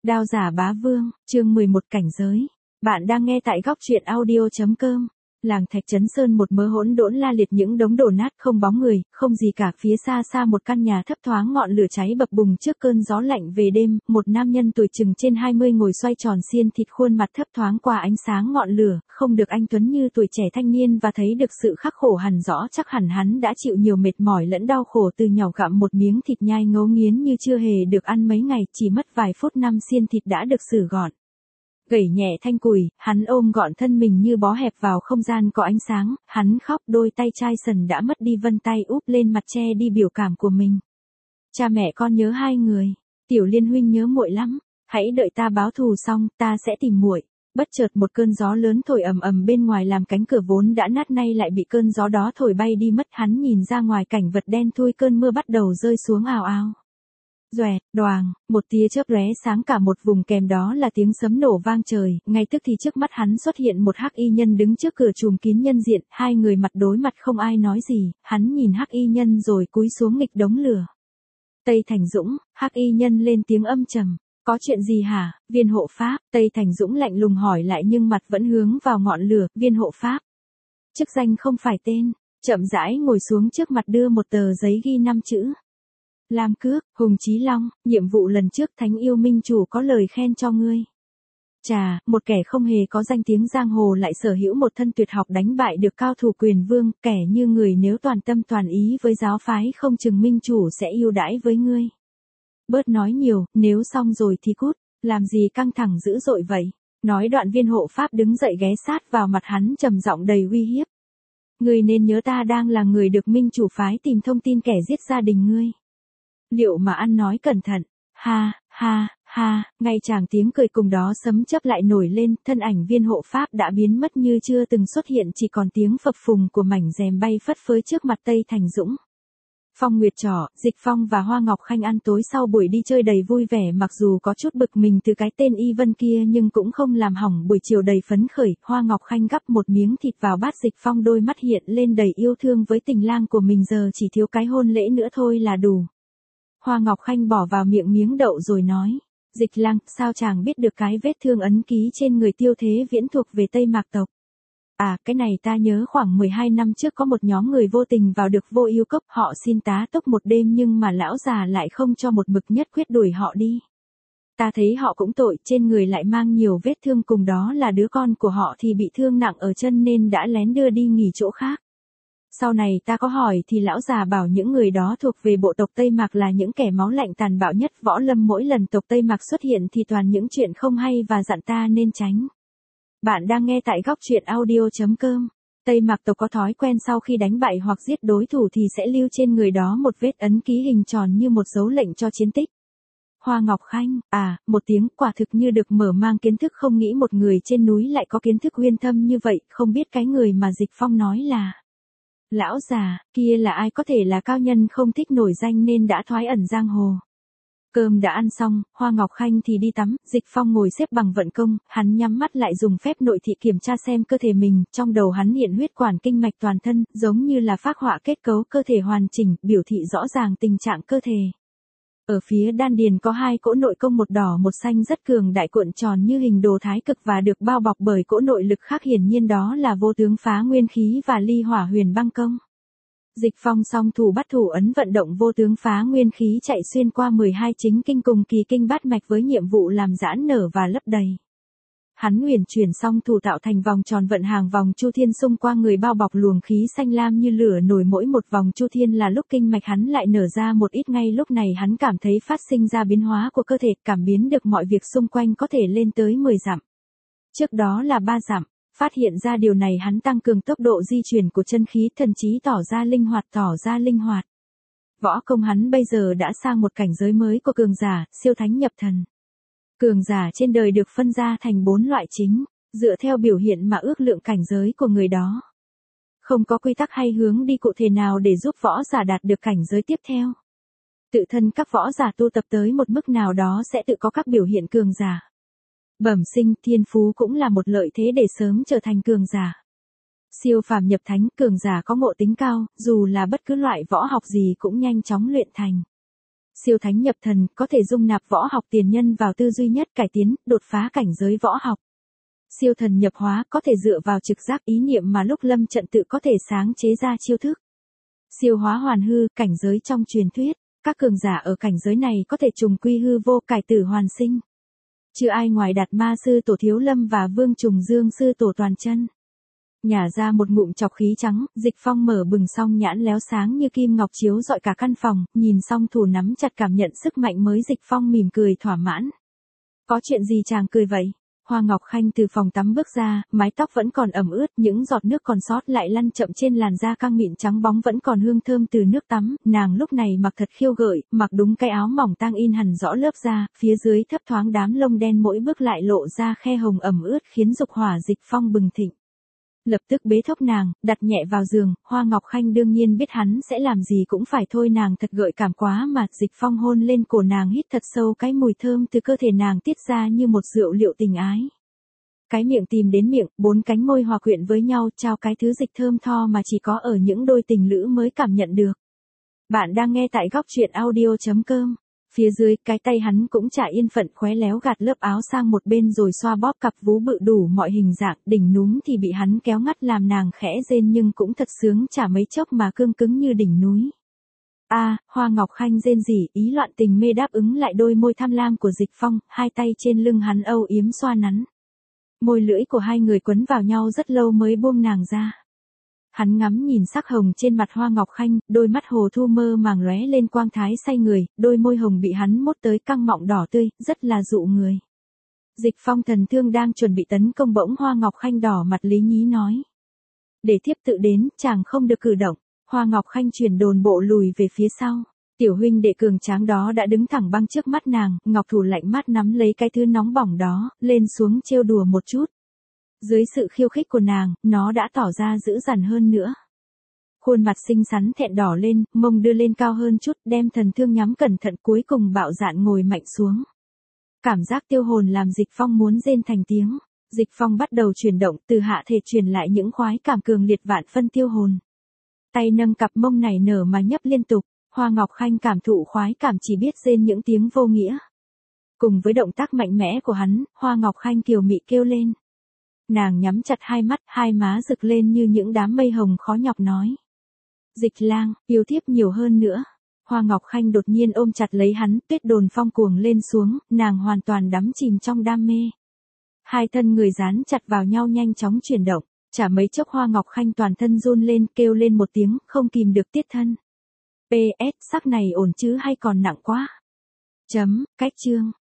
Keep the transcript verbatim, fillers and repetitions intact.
Đao giả bá vương, chương mười một cảnh giới. Bạn đang nghe tại góc truyện audio chấm com. Làng Thạch Trấn Sơn một mớ hỗn độn la liệt những đống đổ nát không bóng người, không gì cả. Phía xa xa một căn nhà thấp thoáng ngọn lửa cháy bập bùng trước cơn gió lạnh về đêm, một nam nhân tuổi chừng trên hai mươi ngồi xoay tròn xiên thịt, khuôn mặt thấp thoáng qua ánh sáng ngọn lửa, không được anh tuấn như tuổi trẻ thanh niên và thấy được sự khắc khổ hằn rõ. Chắc hẳn hắn đã chịu nhiều mệt mỏi lẫn đau khổ từ nhỏ, gặm một miếng thịt nhai ngấu nghiến như chưa hề được ăn mấy ngày, chỉ mất vài phút năm xiên thịt đã được xử gọn. Gẩy nhẹ thanh cùi, hắn ôm gọn thân mình như bó hẹp vào không gian có ánh sáng, hắn khóc, đôi tay chai sần đã mất đi vân tay úp lên mặt che đi biểu cảm của mình. Cha mẹ con nhớ hai người, Tiểu Liên huynh nhớ muội lắm, hãy đợi ta báo thù xong, ta sẽ tìm muội. Bất chợt một cơn gió lớn thổi ầm ầm bên ngoài làm cánh cửa vốn đã nát nay lại bị cơn gió đó thổi bay đi mất. Hắn nhìn ra ngoài cảnh vật đen thui, cơn mưa bắt đầu rơi xuống ào ào. Doẹt, đoàng, một tia chớp lóe sáng cả một vùng, kèm đó là tiếng sấm nổ vang trời, ngay tức thì trước mắt hắn xuất hiện một hắc y nhân đứng trước cửa trùm kín nhân diện, hai người mặt đối mặt không ai nói gì, hắn nhìn hắc y nhân rồi cúi xuống nghịch đống lửa. Tây Thành Dũng, hắc y nhân lên tiếng âm trầm, có chuyện gì hả, viên hộ pháp? Tây Thành Dũng lạnh lùng hỏi lại nhưng mặt vẫn hướng vào ngọn lửa, viên hộ pháp. Chức danh không phải tên, chậm rãi ngồi xuống trước mặt đưa một tờ giấy ghi năm chữ. Lam Cước, Hùng Chí Long, nhiệm vụ lần trước Thánh Yêu Minh Chủ có lời khen cho ngươi. Chà, một kẻ không hề có danh tiếng giang hồ lại sở hữu một thân tuyệt học đánh bại được cao thủ quyền vương, kẻ như người nếu toàn tâm toàn ý với giáo phái không chừng Minh Chủ sẽ ưu đãi với ngươi. Bớt nói nhiều, nếu xong rồi thì cút, làm gì căng thẳng dữ dội vậy? Nói đoạn viên hộ pháp đứng dậy ghé sát vào mặt hắn trầm giọng đầy uy hiếp. Ngươi nên nhớ ta đang là người được Minh Chủ phái tìm thông tin kẻ giết gia đình ngươi. Liệu mà ăn nói cẩn thận, ha, ha, ha, ngay chàng tiếng cười cùng đó sấm chớp lại nổi lên, thân ảnh viên hộ pháp đã biến mất như chưa từng xuất hiện, chỉ còn tiếng phập phùng của mảnh rèm bay phất phới trước mặt Tây Thành Dũng. Phong Nguyệt Trỏ, Dịch Phong và Hoa Ngọc Khanh ăn tối sau buổi đi chơi đầy vui vẻ, mặc dù có chút bực mình từ cái tên Y Vân kia nhưng cũng không làm hỏng buổi chiều đầy phấn khởi. Hoa Ngọc Khanh gắp một miếng thịt vào bát Dịch Phong, đôi mắt hiện lên đầy yêu thương với tình lang của mình, giờ chỉ thiếu cái hôn lễ nữa thôi là đủ. Hoa Ngọc Khanh bỏ vào miệng miếng đậu rồi nói, Dịch lang, sao chàng biết được cái vết thương ấn ký trên người Tiêu Thế Viễn thuộc về Tây Mạc tộc? À, cái này ta nhớ khoảng mười hai năm trước có một nhóm người vô tình vào được Vô Ưu Cốc, họ xin tá túc một đêm nhưng mà lão già lại không cho, một mực nhất quyết đuổi họ đi. Ta thấy họ cũng tội, trên người lại mang nhiều vết thương, cùng đó là đứa con của họ thì bị thương nặng ở chân nên đã lén đưa đi nghỉ chỗ khác. Sau này ta có hỏi thì lão già bảo những người đó thuộc về bộ tộc Tây Mạc, là những kẻ máu lạnh tàn bạo nhất võ lâm, mỗi lần tộc Tây Mạc xuất hiện thì toàn những chuyện không hay và dặn ta nên tránh. Bạn đang nghe tại góc truyện audio chấm com. Tây Mạc tộc có thói quen sau khi đánh bại hoặc giết đối thủ thì sẽ lưu trên người đó một vết ấn ký hình tròn như một dấu lệnh cho chiến tích. Hoa Ngọc Khanh, à, một tiếng, quả thực như được mở mang kiến thức, không nghĩ một người trên núi lại có kiến thức uyên thâm như vậy, không biết cái người mà Dịch Phong nói là lão già kia là ai? Có thể là cao nhân không thích nổi danh nên đã thoái ẩn giang hồ. Cơm đã ăn xong, Hoa Ngọc Khanh thì đi tắm, Dịch Phong ngồi xếp bằng vận công, hắn nhắm mắt lại dùng phép nội thị kiểm tra xem cơ thể mình, trong đầu hắn hiện huyết quản kinh mạch toàn thân, giống như là phác họa kết cấu cơ thể hoàn chỉnh, biểu thị rõ ràng tình trạng cơ thể. Ở phía đan điền có hai cỗ nội công, một đỏ một xanh rất cường đại, cuộn tròn như hình đồ thái cực và được bao bọc bởi cỗ nội lực khác, hiển nhiên đó là vô tướng phá nguyên khí và ly hỏa huyền băng công. Dịch Phong song thủ bắt thủ ấn vận động vô tướng phá nguyên khí chạy xuyên qua mười hai chính kinh cùng kỳ kinh bát mạch với nhiệm vụ làm giãn nở và lấp đầy. Hắn huyền chuyển song thủ tạo thành vòng tròn vận hàng vòng chu thiên xung qua người, bao bọc luồng khí xanh lam như lửa nổi, mỗi một vòng chu thiên là lúc kinh mạch hắn lại nở ra một ít. Ngay lúc này hắn cảm thấy phát sinh ra biến hóa của cơ thể, cảm biến được mọi việc xung quanh có thể lên tới mười dặm. Trước đó là ba dặm. Phát hiện ra điều này hắn tăng cường tốc độ di chuyển của chân khí, thần trí tỏ ra linh hoạt, tỏ ra linh hoạt. Võ công hắn bây giờ đã sang một cảnh giới mới của cường giả, siêu thánh nhập thần. Cường giả trên đời được phân ra thành bốn loại chính, dựa theo biểu hiện mà ước lượng cảnh giới của người đó. Không có quy tắc hay hướng đi cụ thể nào để giúp võ giả đạt được cảnh giới tiếp theo. Tự thân các võ giả tu tập tới một mức nào đó sẽ tự có các biểu hiện cường giả. Bẩm sinh, thiên phú cũng là một lợi thế để sớm trở thành cường giả. Siêu phàm nhập thánh, cường giả có ngộ tính cao, dù là bất cứ loại võ học gì cũng nhanh chóng luyện thành. Siêu thánh nhập thần, có thể dung nạp võ học tiền nhân vào tư duy nhất cải tiến, đột phá cảnh giới võ học. Siêu thần nhập hóa, có thể dựa vào trực giác ý niệm mà lúc lâm trận tự có thể sáng chế ra chiêu thức. Siêu hóa hoàn hư, cảnh giới trong truyền thuyết, các cường giả ở cảnh giới này có thể trùng quy hư vô cải tử hoàn sinh. Chưa ai ngoài Đạt Ma sư tổ Thiếu Lâm và Vương Trùng Dương sư tổ Toàn Chân. Nhả ra một ngụm chọc khí trắng, Dịch Phong mở bừng song nhãn léo sáng như kim ngọc chiếu rọi cả căn phòng, nhìn song thủ nắm chặt cảm nhận sức mạnh mới. Dịch Phong mỉm cười thỏa mãn. Có chuyện gì chàng cười vậy? Hoa Ngọc Khanh từ phòng tắm bước ra, mái tóc vẫn còn ẩm ướt, những giọt nước còn sót lại lăn chậm trên làn da căng mịn trắng bóng vẫn còn hương thơm từ nước tắm. Nàng lúc này mặc thật khiêu gợi, mặc đúng cái áo mỏng tang in hẳn rõ lớp da, phía dưới thấp thoáng đám lông đen mỗi bước lại lộ ra khe hồng ẩm ướt khiến dục hỏa Dịch Phong bừng thịnh. Lập tức bế thốc nàng, đặt nhẹ vào giường. Hoa Ngọc Khanh đương nhiên biết hắn sẽ làm gì cũng phải thôi, nàng thật gợi cảm quá mà. Dịch Phong hôn lên cổ nàng, hít thật sâu cái mùi thơm từ cơ thể nàng tiết ra như một rượu liệu tình ái. Cái miệng tìm đến miệng, bốn cánh môi hòa quyện với nhau, trao cái thứ dịch thơm tho mà chỉ có ở những đôi tình lữ mới cảm nhận được. Bạn đang nghe tại góc truyện audio chấm com. Phía dưới, cái tay hắn cũng chả yên phận, khéo léo gạt lớp áo sang một bên rồi xoa bóp cặp vú bự đủ mọi hình dạng. Đỉnh núm thì bị hắn kéo ngắt làm nàng khẽ rên nhưng cũng thật sướng, chả mấy chốc mà cương cứng như đỉnh núi. A, à, Hoa Ngọc Khanh rên rỉ, ý loạn tình mê đáp ứng lại đôi môi tham lam của Dịch Phong, hai tay trên lưng hắn âu yếm xoa nắn. Môi lưỡi của hai người quấn vào nhau rất lâu mới buông nàng ra. Hắn ngắm nhìn sắc hồng trên mặt Hoa Ngọc Khanh, đôi mắt hồ thu mơ màng lóe lên quang thái say người, đôi môi hồng bị hắn mốt tới căng mọng đỏ tươi, rất là dụ người. Dịch Phong thần thương đang chuẩn bị tấn công bỗng Hoa Ngọc Khanh đỏ mặt lý nhí nói. Để thiếp tự đến, chàng không được cử động. Hoa Ngọc Khanh chuyển đồn bộ lùi về phía sau. Tiểu huynh đệ cường tráng đó đã đứng thẳng băng trước mắt nàng, ngọc thủ lạnh mát nắm lấy cái thứ nóng bỏng đó, lên xuống trêu đùa một chút. Dưới sự khiêu khích của nàng, nó đã tỏ ra dữ dằn hơn nữa. Khuôn mặt xinh xắn thẹn đỏ lên, mông đưa lên cao hơn chút, đem thần thương nhắm cẩn thận, cuối cùng bạo dạn ngồi mạnh xuống. Cảm giác tiêu hồn làm Dịch Phong muốn rên thành tiếng. Dịch Phong bắt đầu chuyển động, từ hạ thể truyền lại những khoái cảm cường liệt vạn phân tiêu hồn. Tay nâng cặp mông này nở mà nhấp liên tục. Hoa Ngọc Khanh cảm thụ khoái cảm chỉ biết rên những tiếng vô nghĩa. Cùng với động tác mạnh mẽ của hắn, Hoa Ngọc Khanh kiều mị kêu lên. Nàng nhắm chặt hai mắt, hai má rực lên như những đám mây hồng khó nhọc nói. Dịch lang, yêu thiếp nhiều hơn nữa. Hoa Ngọc Khanh đột nhiên ôm chặt lấy hắn, tuyết đồn phong cuồng lên xuống, nàng hoàn toàn đắm chìm trong đam mê. Hai thân người dán chặt vào nhau nhanh chóng chuyển động, chả mấy chốc Hoa Ngọc Khanh toàn thân run lên, kêu lên một tiếng, không kìm được tiết thân. pê ét, sắc này ổn chứ hay còn nặng quá? Chấm, cách chương.